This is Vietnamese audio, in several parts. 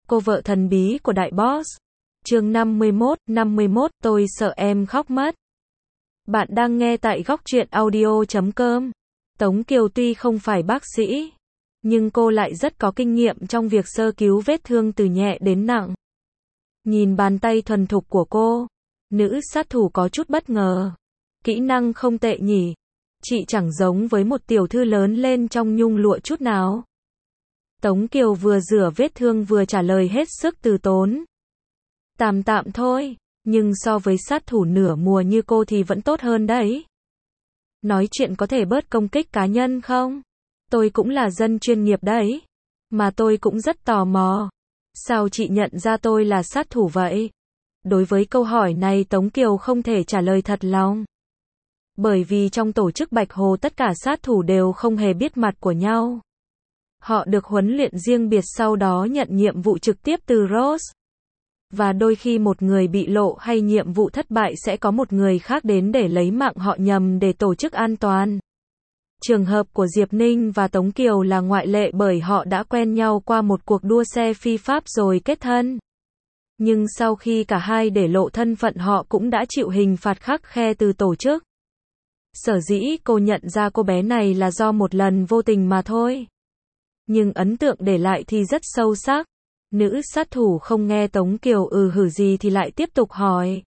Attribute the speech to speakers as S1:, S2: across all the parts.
S1: Cô vợ thần bí của đại boss. Chương 51, tôi sợ em khóc mất. Bạn đang nghe tại góc truyện audio.com. Tống Kiều tuy không phải bác sĩ, nhưng cô lại rất có kinh nghiệm trong việc sơ cứu vết thương từ nhẹ đến nặng. Nhìn bàn tay thuần thục của cô, nữ sát thủ có chút bất ngờ. Kỹ năng không tệ nhỉ. Chị chẳng giống với một tiểu thư lớn lên trong nhung lụa chút nào. Tống Kiều vừa rửa vết thương vừa trả lời hết sức từ tốn. Tạm tạm thôi, nhưng so với sát thủ nửa mùa như cô thì vẫn tốt hơn đấy. Nói chuyện có thể bớt công kích cá nhân không? Tôi cũng là dân chuyên nghiệp đấy. Mà tôi cũng rất tò mò. Sao chị nhận ra tôi là sát thủ vậy? Đối với câu hỏi này Tống Kiều không thể trả lời thật lòng. Bởi vì trong tổ chức Bạch Hồ tất cả sát thủ đều không hề biết mặt của nhau. Họ được huấn luyện riêng biệt sau đó nhận nhiệm vụ trực tiếp từ Rose. Và đôi khi một người bị lộ hay nhiệm vụ thất bại sẽ có một người khác đến để lấy mạng họ nhằm để tổ chức an toàn. Trường hợp của Diệp Ninh và Tống Kiều là ngoại lệ bởi họ đã quen nhau qua một cuộc đua xe phi pháp rồi kết thân. Nhưng sau khi cả hai để lộ thân phận họ cũng đã chịu hình phạt khắt khe từ tổ chức. Sở dĩ cô nhận ra cô bé này là do một lần vô tình mà thôi. Nhưng ấn tượng để lại thì rất sâu sắc. Nữ sát thủ không nghe Tống Kiều hử gì thì lại tiếp tục hỏi.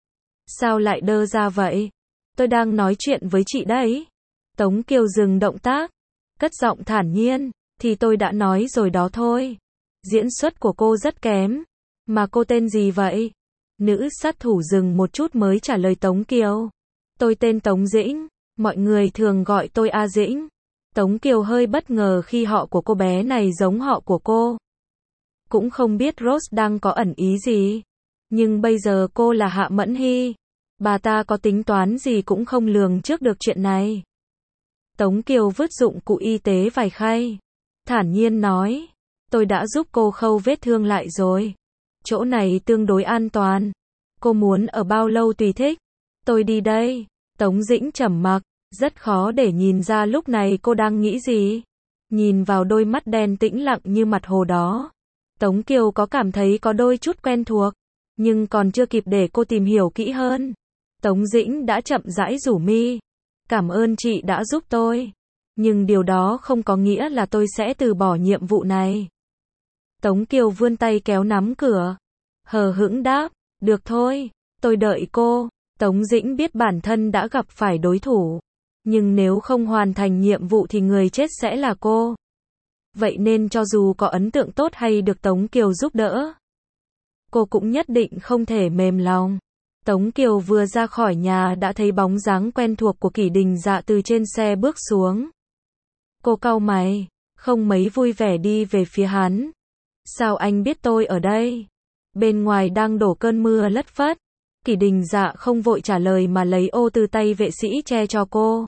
S1: Sao lại đơ ra vậy? Tôi đang nói chuyện với chị đấy. Tống Kiều dừng động tác, cất giọng thản nhiên, thì tôi đã nói rồi đó thôi. Diễn xuất của cô rất kém. Mà cô tên gì vậy? Nữ sát thủ dừng một chút mới trả lời Tống Kiều. Tôi tên Tống Dĩnh, mọi người thường gọi tôi A Dĩnh. Tống Kiều hơi bất ngờ khi họ của cô bé này giống họ của cô. Cũng không biết Rose đang có ẩn ý gì. Nhưng bây giờ cô là Hạ Mẫn Hy. Bà ta có tính toán gì cũng không lường trước được chuyện này. Tống Kiều vứt dụng cụ y tế vài khay. Thản nhiên nói. Tôi đã giúp cô khâu vết thương lại rồi. Chỗ này tương đối an toàn. Cô muốn ở bao lâu tùy thích. Tôi đi đây. Tống Dĩnh trầm mặc. Rất khó để nhìn ra lúc này cô đang nghĩ gì. Nhìn vào đôi mắt đen tĩnh lặng như mặt hồ đó. Tống Kiều có cảm thấy có đôi chút quen thuộc. Nhưng còn chưa kịp để cô tìm hiểu kỹ hơn. Tống Dĩnh đã chậm rãi rủ mi. Cảm ơn chị đã giúp tôi. Nhưng điều đó không có nghĩa là tôi sẽ từ bỏ nhiệm vụ này. Tống Kiều vươn tay kéo nắm cửa. Hờ hững đáp. Được thôi, tôi đợi cô. Tống Dĩnh biết bản thân đã gặp phải đối thủ. Nhưng nếu không hoàn thành nhiệm vụ thì người chết sẽ là cô. Vậy nên cho dù có ấn tượng tốt hay được Tống Kiều giúp đỡ, cô cũng nhất định không thể mềm lòng. Tống Kiều vừa ra khỏi nhà đã thấy bóng dáng quen thuộc của Kỷ Đình Dạ từ trên xe bước xuống. Cô cau mày, không mấy vui vẻ đi về phía hắn. Sao anh biết tôi ở đây? Bên ngoài đang đổ cơn mưa lất phất. Kỷ Đình Dạ không vội trả lời mà lấy ô từ tay vệ sĩ che cho cô.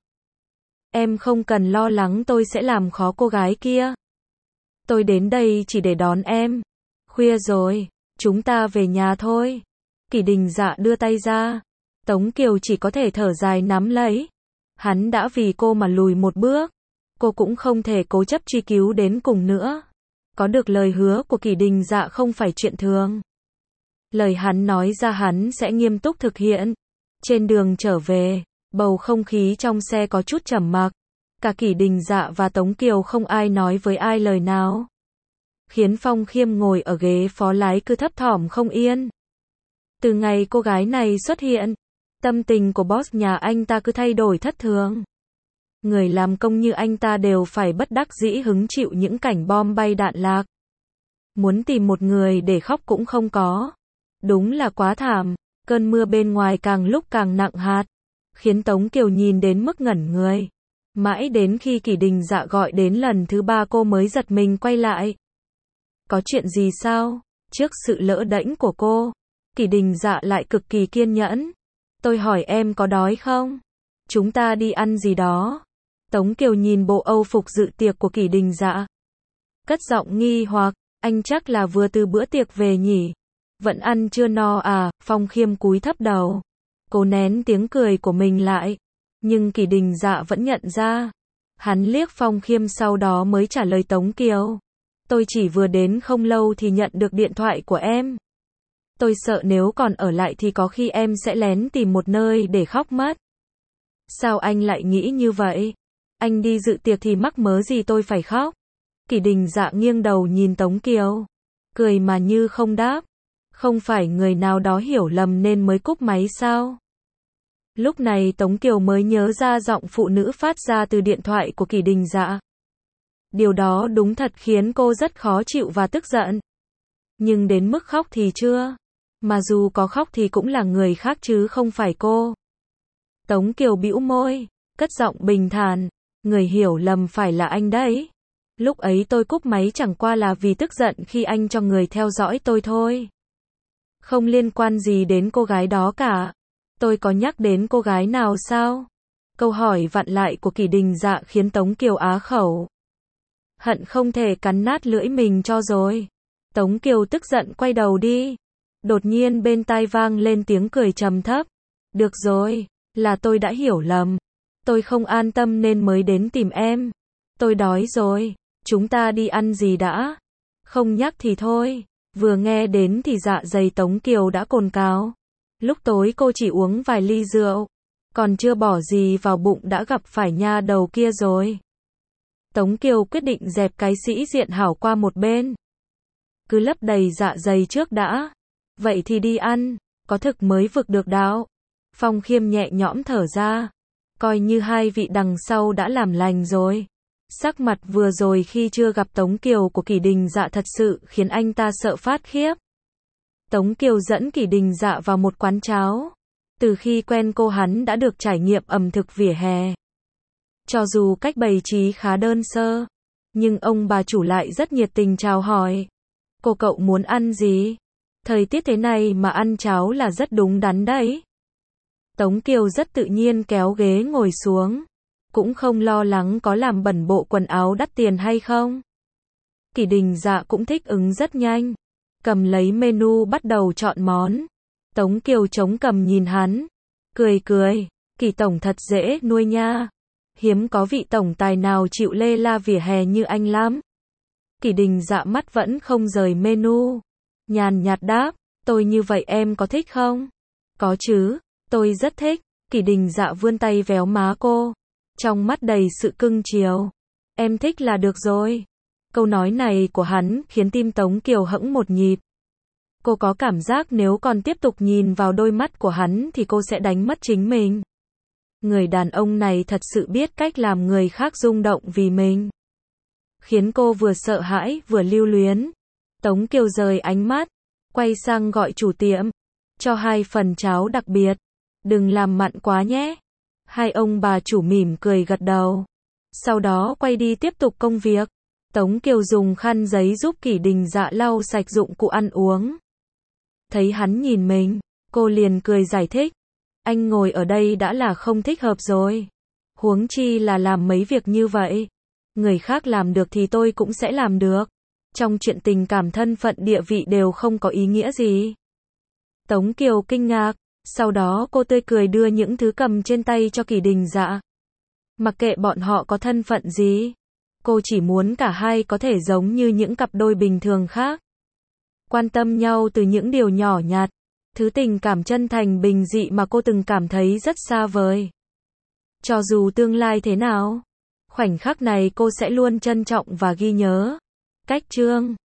S1: Em không cần lo lắng tôi sẽ làm khó cô gái kia. Tôi đến đây chỉ để đón em. Khuya rồi, chúng ta về nhà thôi. Kỷ Đình Dạ đưa tay ra. Tống Kiều chỉ có thể thở dài nắm lấy. Hắn đã vì cô mà lùi một bước. Cô cũng không thể cố chấp truy cứu đến cùng nữa. Có được lời hứa của Kỷ Đình Dạ không phải chuyện thường. Lời hắn nói ra hắn sẽ nghiêm túc thực hiện. Trên đường trở về, bầu không khí trong xe có chút trầm mặc. Cả Kỷ Đình Dạ và Tống Kiều không ai nói với ai lời nào. Khiến Phong Khiêm ngồi ở ghế phó lái cứ thấp thỏm không yên. Từ ngày cô gái này xuất hiện, tâm tình của boss nhà anh ta cứ thay đổi thất thường. Người làm công như anh ta đều phải bất đắc dĩ hứng chịu những cảnh bom bay đạn lạc. Muốn tìm một người để khóc cũng không có. Đúng là quá thảm. Cơn mưa bên ngoài càng lúc càng nặng hạt, khiến Tống Kiều nhìn đến mức ngẩn người. Mãi đến khi Kỷ Đình Dạ gọi đến lần thứ 3 cô mới giật mình quay lại. Có chuyện gì sao? Trước sự lỡ đễnh của cô, Kỷ Đình Dạ lại cực kỳ kiên nhẫn. Tôi hỏi em có đói không? Chúng ta đi ăn gì đó. Tống Kiều nhìn bộ âu phục dự tiệc của Kỷ Đình Dạ. Cất giọng nghi hoặc, anh chắc là vừa từ bữa tiệc về nhỉ? Vẫn ăn chưa no à? Phong Khiêm cúi thấp đầu. Cô nén tiếng cười của mình lại. Nhưng Kỷ Đình Dạ vẫn nhận ra. Hắn liếc Phong Khiêm sau đó mới trả lời Tống Kiều. Tôi chỉ vừa đến không lâu thì nhận được điện thoại của em. Tôi sợ nếu còn ở lại thì có khi em sẽ lén tìm một nơi để khóc mất. Sao anh lại nghĩ như vậy? Anh đi dự tiệc thì mắc mớ gì tôi phải khóc? Kỷ Đình Dạ nghiêng đầu nhìn Tống Kiều, cười mà như không đáp. Không phải người nào đó hiểu lầm nên mới cúp máy sao? Lúc này Tống Kiều mới nhớ ra giọng phụ nữ phát ra từ điện thoại của Kỷ Đình Dạ. Điều đó đúng thật khiến cô rất khó chịu và tức giận. Nhưng đến mức khóc thì chưa. Mà dù có khóc thì cũng là người khác chứ không phải cô. Tống Kiều bĩu môi, cất giọng bình thản. Người hiểu lầm phải là anh đấy. Lúc ấy tôi cúp máy chẳng qua là vì tức giận khi anh cho người theo dõi tôi thôi. Không liên quan gì đến cô gái đó cả. Tôi có nhắc đến cô gái nào sao? Câu hỏi vặn lại của Kỷ Đình Dạ khiến Tống Kiều á khẩu. Hận không thể cắn nát lưỡi mình cho rồi. Tống Kiều tức giận quay đầu đi. Đột nhiên bên tai vang lên tiếng cười trầm thấp. Được rồi, là tôi đã hiểu lầm. Tôi không an tâm nên mới đến tìm em. Tôi đói rồi, chúng ta đi ăn gì đã? Không nhắc thì thôi. Vừa nghe đến thì dạ dày Tống Kiều đã cồn cào. Lúc tối cô chỉ uống vài ly rượu, còn chưa bỏ gì vào bụng đã gặp phải nha đầu kia rồi. Tống Kiều quyết định dẹp cái sĩ diện hảo qua một bên. Cứ lấp đầy dạ dày trước đã. Vậy thì đi ăn, có thực mới vực được đạo. Phong Khiêm nhẹ nhõm thở ra. Coi như hai vị đằng sau đã làm lành rồi. Sắc mặt vừa rồi khi chưa gặp Tống Kiều của Kỷ Đình Dạ thật sự khiến anh ta sợ phát khiếp. Tống Kiều dẫn Kỷ Đình Dạ vào một quán cháo. Từ khi quen cô hắn đã được trải nghiệm ẩm thực vỉa hè. Cho dù cách bày trí khá đơn sơ, nhưng ông bà chủ lại rất nhiệt tình chào hỏi. Cô cậu muốn ăn gì? Thời tiết thế này mà ăn cháo là rất đúng đắn đấy. Tống Kiều rất tự nhiên kéo ghế ngồi xuống. Cũng không lo lắng có làm bẩn bộ quần áo đắt tiền hay không. Kỷ Đình Dạ cũng thích ứng rất nhanh. Cầm lấy menu bắt đầu chọn món. Tống Kiều chống cằm nhìn hắn. Cười cười. Kỷ tổng thật dễ nuôi nha. Hiếm có vị tổng tài nào chịu lê la vỉa hè như anh lắm. Kỷ Đình Dạ mắt vẫn không rời menu. Nhàn nhạt đáp. Tôi như vậy em có thích không? Có chứ. Tôi rất thích. Kỷ Đình Dạ vươn tay véo má cô. Trong mắt đầy sự cưng chiều. Em thích là được rồi. Câu nói này của hắn khiến tim Tống Kiều hững một nhịp. Cô có cảm giác nếu còn tiếp tục nhìn vào đôi mắt của hắn thì cô sẽ đánh mất chính mình. Người đàn ông này thật sự biết cách làm người khác rung động vì mình. Khiến cô vừa sợ hãi vừa lưu luyến. Tống Kiều rời ánh mắt. Quay sang gọi chủ tiệm. Cho 2 phần cháo đặc biệt. Đừng làm mặn quá nhé. Hai ông bà chủ mỉm cười gật đầu. Sau đó quay đi tiếp tục công việc. Tống Kiều dùng khăn giấy giúp Kỷ Đình Dạ lau sạch dụng cụ ăn uống. Thấy hắn nhìn mình, cô liền cười giải thích. Anh ngồi ở đây đã là không thích hợp rồi. Huống chi là làm mấy việc như vậy. Người khác làm được thì tôi cũng sẽ làm được. Trong chuyện tình cảm thân phận địa vị đều không có ý nghĩa gì. Tống Kiều kinh ngạc. Sau đó cô tươi cười đưa những thứ cầm trên tay cho Kỷ Đình Dạ. Mặc kệ bọn họ có thân phận gì. Cô chỉ muốn cả hai có thể giống như những cặp đôi bình thường khác. Quan tâm nhau từ những điều nhỏ nhặt. Thứ tình cảm chân thành bình dị mà cô từng cảm thấy rất xa vời. Cho dù tương lai thế nào, khoảnh khắc này cô sẽ luôn trân trọng và ghi nhớ. Cách chương